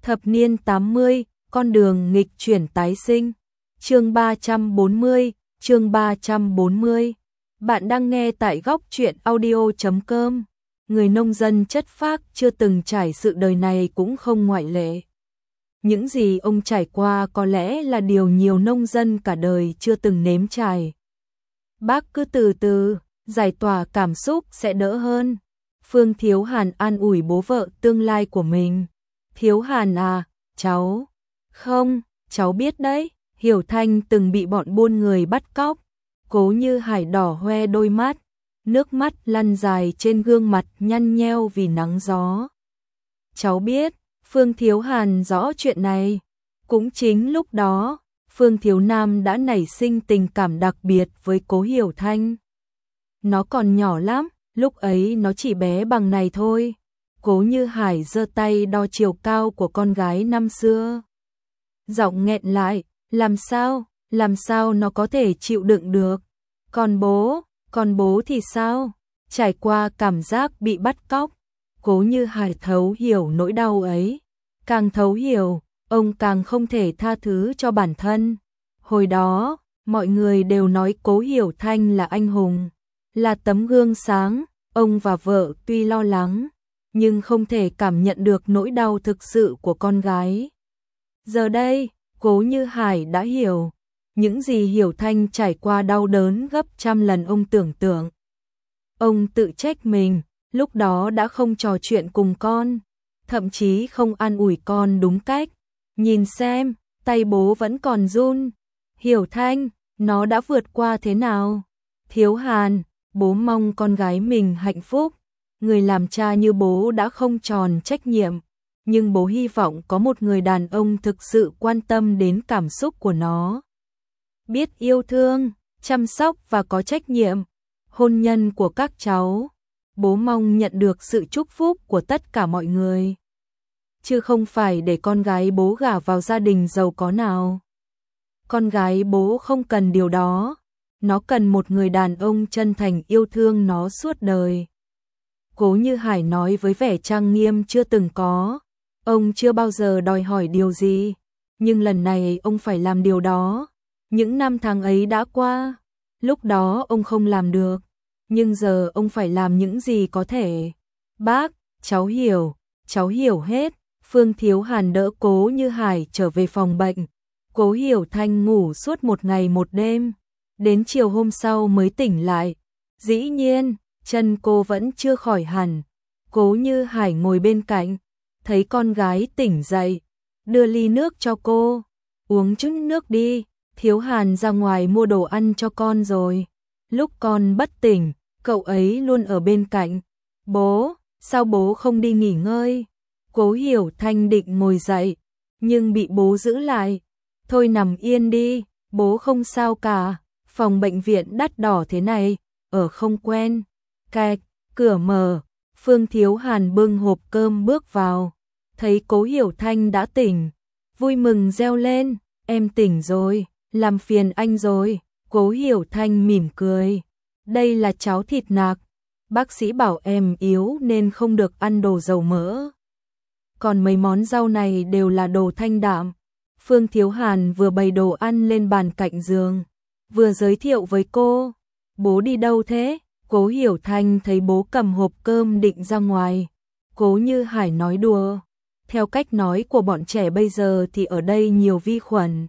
Thập niên 80, con đường nghịch chuyển tái sinh. Chương 340, chương 340. Bạn đang nghe tại góc truyện audio.com. Người nông dân chất phác chưa từng trải sự đời này cũng không ngoại lệ. Những gì ông trải qua có lẽ là điều nhiều nông dân cả đời chưa từng nếm trải. Bác cứ từ từ, giải tỏa cảm xúc sẽ đỡ hơn. Phương Thiếu Hàn an ủi bố vợ tương lai của mình. Thiếu Hàn à, cháu. Không, cháu biết đấy, Hiểu Thanh từng bị bọn buôn người bắt cóc. Cố Như Hải đỏ hoe đôi mắt, nước mắt lăn dài trên gương mặt nhăn nheo vì nắng gió. Cháu biết, Phương Thiếu Hàn rõ chuyện này. Cũng chính lúc đó, Phương Thiếu Nam đã nảy sinh tình cảm đặc biệt với Cố Hiểu Thanh. Nó còn nhỏ lắm, lúc ấy nó chỉ bé bằng này thôi. Cố Như Hải giơ tay đo chiều cao của con gái năm xưa. Giọng nghẹn lại, làm sao nó có thể chịu đựng được. Còn bố thì sao? Trải qua cảm giác bị bắt cóc, Cố Như Hải thấu hiểu nỗi đau ấy. Càng thấu hiểu, ông càng không thể tha thứ cho bản thân. Hồi đó, mọi người đều nói Cố Hiểu Thanh là anh hùng, là tấm gương sáng. Ông và vợ tuy lo lắng, nhưng không thể cảm nhận được nỗi đau thực sự của con gái. Giờ đây, Cố Như Hải đã hiểu, những gì Hiểu Thanh trải qua đau đớn gấp trăm lần ông tưởng tượng. Ông tự trách mình, lúc đó đã không trò chuyện cùng con, thậm chí không an ủi con đúng cách. Nhìn xem, tay bố vẫn còn run. Hiểu Thanh, nó đã vượt qua thế nào? Thiếu Hàn, bố mong con gái mình hạnh phúc. Người làm cha như bố đã không tròn trách nhiệm, nhưng bố hy vọng có một người đàn ông thực sự quan tâm đến cảm xúc của nó. Biết yêu thương, chăm sóc và có trách nhiệm. Hôn nhân của các cháu, bố mong nhận được sự chúc phúc của tất cả mọi người, chứ không phải để con gái bố gả vào gia đình giàu có nào. Con gái bố không cần điều đó, nó cần một người đàn ông chân thành yêu thương nó suốt đời. Cố Như Hải nói với vẻ trang nghiêm chưa từng có. Ông chưa bao giờ đòi hỏi điều gì, nhưng lần này ông phải làm điều đó. Những năm tháng ấy đã qua, lúc đó ông không làm được, nhưng giờ ông phải làm những gì có thể. Bác, cháu hiểu hết. Phương Thiếu Hàn đỡ Cố Như Hải trở về phòng bệnh. Cố Hiểu Thanh ngủ suốt một ngày một đêm, đến chiều hôm sau mới tỉnh lại. Dĩ nhiên, chân cô vẫn chưa khỏi hẳn. Cố Như Hải ngồi bên cạnh, thấy con gái tỉnh dậy, đưa ly nước cho cô. Uống chút nước đi, Thiếu Hàn ra ngoài mua đồ ăn cho con rồi. Lúc con bất tỉnh, cậu ấy luôn ở bên cạnh. Bố, sao bố không đi nghỉ ngơi? Cố Hiểu Thanh định ngồi dậy, nhưng bị bố giữ lại. Thôi nằm yên đi, bố không sao cả. Phòng bệnh viện đắt đỏ thế này, ở không quen. Cạch, cửa mở, Phương Thiếu Hàn bưng hộp cơm bước vào, thấy Cố Hiểu Thanh đã tỉnh, vui mừng reo lên, em tỉnh rồi, làm phiền anh rồi. Cố Hiểu Thanh mỉm cười, đây là cháo thịt nạc, bác sĩ bảo em yếu nên không được ăn đồ dầu mỡ. Còn mấy món rau này đều là đồ thanh đạm. Phương Thiếu Hàn vừa bày đồ ăn lên bàn cạnh giường, vừa giới thiệu với cô. Bố đi đâu thế? Cố Hiểu Thanh thấy bố cầm hộp cơm định ra ngoài. Cố Như Hải nói đùa, theo cách nói của bọn trẻ bây giờ thì ở đây nhiều vi khuẩn,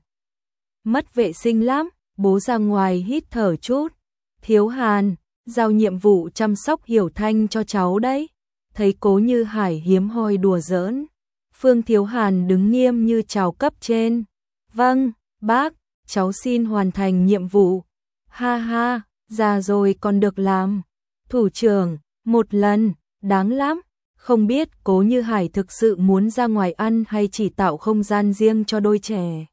mất vệ sinh lắm. Bố ra ngoài hít thở chút. Thiếu Hàn, giao nhiệm vụ chăm sóc Hiểu Thanh cho cháu đấy. Thấy Cố Như Hải hiếm hoi đùa giỡn, Phương Thiếu Hàn đứng nghiêm như chào cấp trên. Vâng, bác, cháu xin hoàn thành nhiệm vụ. Ha ha, già rồi còn được làm thủ trưởng một lần, đáng lắm. Không biết Cố Như Hải thực sự muốn ra ngoài ăn hay chỉ tạo không gian riêng cho đôi trẻ.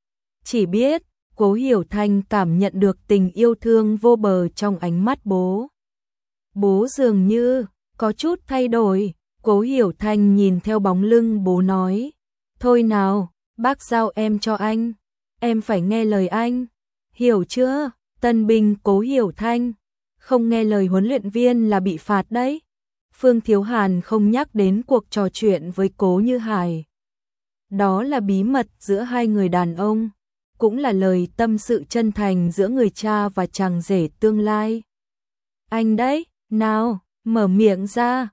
Chỉ biết, Cố Hiểu Thanh cảm nhận được tình yêu thương vô bờ trong ánh mắt bố. Bố dường như có chút thay đổi. Cố Hiểu Thanh nhìn theo bóng lưng bố nói, thôi nào, bác giao em cho anh, em phải nghe lời anh, hiểu chưa? Tân binh Cố Hiểu Thanh, không nghe lời huấn luyện viên là bị phạt đấy. Phương Thiếu Hàn không nhắc đến cuộc trò chuyện với Cố Như Hải. Đó là bí mật giữa hai người đàn ông, cũng là lời tâm sự chân thành giữa người cha và chàng rể tương lai. Anh đấy, nào, mở miệng ra,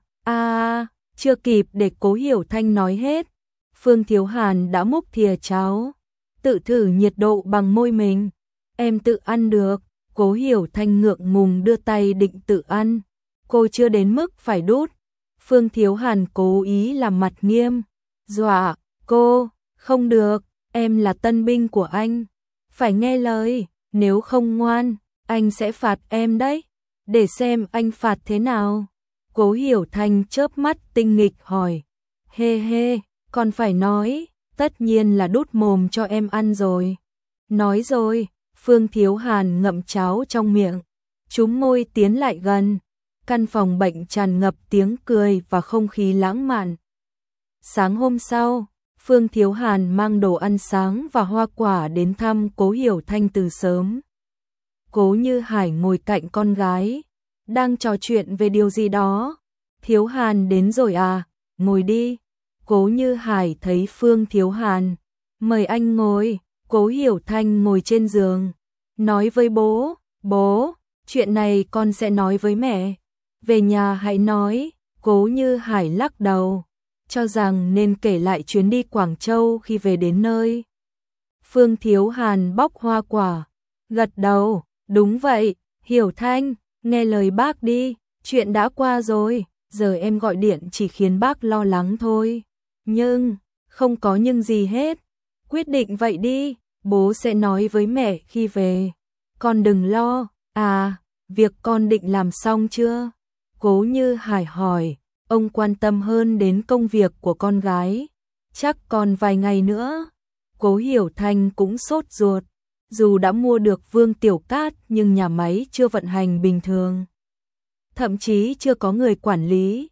chưa kịp để Cố Hiểu Thanh nói hết. Phương Thiếu Hàn đã múc thìa cháo, tự thử nhiệt độ bằng môi mình. Em tự ăn được. Cố Hiểu Thanh ngượng ngùng đưa tay định tự ăn. Cô chưa đến mức phải đút. Phương Thiếu Hàn cố ý làm mặt nghiêm. Dọa, cô, không được, em là tân binh của anh. Phải nghe lời, nếu không ngoan, anh sẽ phạt em đấy. Để xem anh phạt thế nào. Cố Hiểu Thanh chớp mắt tinh nghịch hỏi. Hê hê, còn phải nói, tất nhiên là đút mồm cho em ăn rồi. Nói rồi. Phương Thiếu Hàn ngậm cháo trong miệng, chúm môi tiến lại gần. Căn phòng bệnh tràn ngập tiếng cười và không khí lãng mạn. Sáng hôm sau, Phương Thiếu Hàn mang đồ ăn sáng và hoa quả đến thăm Cố Hiểu Thanh từ sớm. Cố Như Hải ngồi cạnh con gái, đang trò chuyện về điều gì đó. Thiếu Hàn đến rồi à, ngồi đi. Cố Như Hải thấy Phương Thiếu Hàn, mời anh ngồi. Cố Hiểu Thanh ngồi trên giường, nói với bố, bố, chuyện này con sẽ nói với mẹ. Về nhà hãy nói. Cố Như Hải lắc đầu, cho rằng nên kể lại chuyến đi Quảng Châu khi về đến nơi. Phương Thiếu Hàn bóc hoa quả, gật đầu, đúng vậy, Hiểu Thanh, nghe lời bác đi, chuyện đã qua rồi, giờ em gọi điện chỉ khiến bác lo lắng thôi. Nhưng, không có nhưng gì hết. Quyết định vậy đi, bố sẽ nói với mẹ khi về. Con đừng lo, việc con định làm xong chưa? Cố Như Hải hỏi, ông quan tâm hơn đến công việc của con gái. Chắc còn vài ngày nữa. Cố Hiểu Thanh cũng sốt ruột, dù đã mua được Vương Tiểu Cát nhưng nhà máy chưa vận hành bình thường. Thậm chí chưa có người quản lý.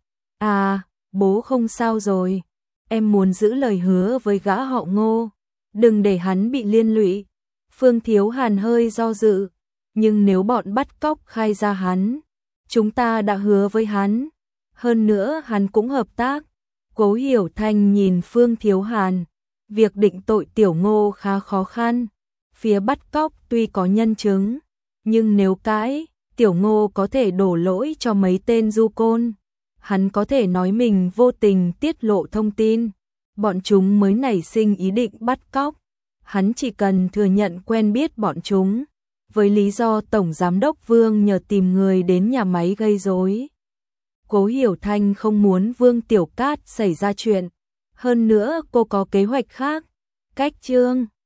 Bố không sao rồi, em muốn giữ lời hứa với gã họ Ngô. Đừng để hắn bị liên lụy. Phương Thiếu Hàn hơi do dự, nhưng nếu bọn bắt cóc khai ra hắn, chúng ta đã hứa với hắn, hơn nữa hắn cũng hợp tác. Cố Hiểu Thanh nhìn Phương Thiếu Hàn, việc định tội Tiểu Ngô khá khó khăn. Phía bắt cóc tuy có nhân chứng, nhưng nếu cãi, Tiểu Ngô có thể đổ lỗi cho mấy tên du côn. Hắn có thể nói mình vô tình tiết lộ thông tin, bọn chúng mới nảy sinh ý định bắt cóc. Hắn chỉ cần thừa nhận quen biết bọn chúng, với lý do Tổng Giám đốc Vương nhờ tìm người đến nhà máy gây rối. Cố Hiểu Thanh không muốn Vương Tiểu Cát xảy ra chuyện, hơn nữa cô có kế hoạch khác. Cách chương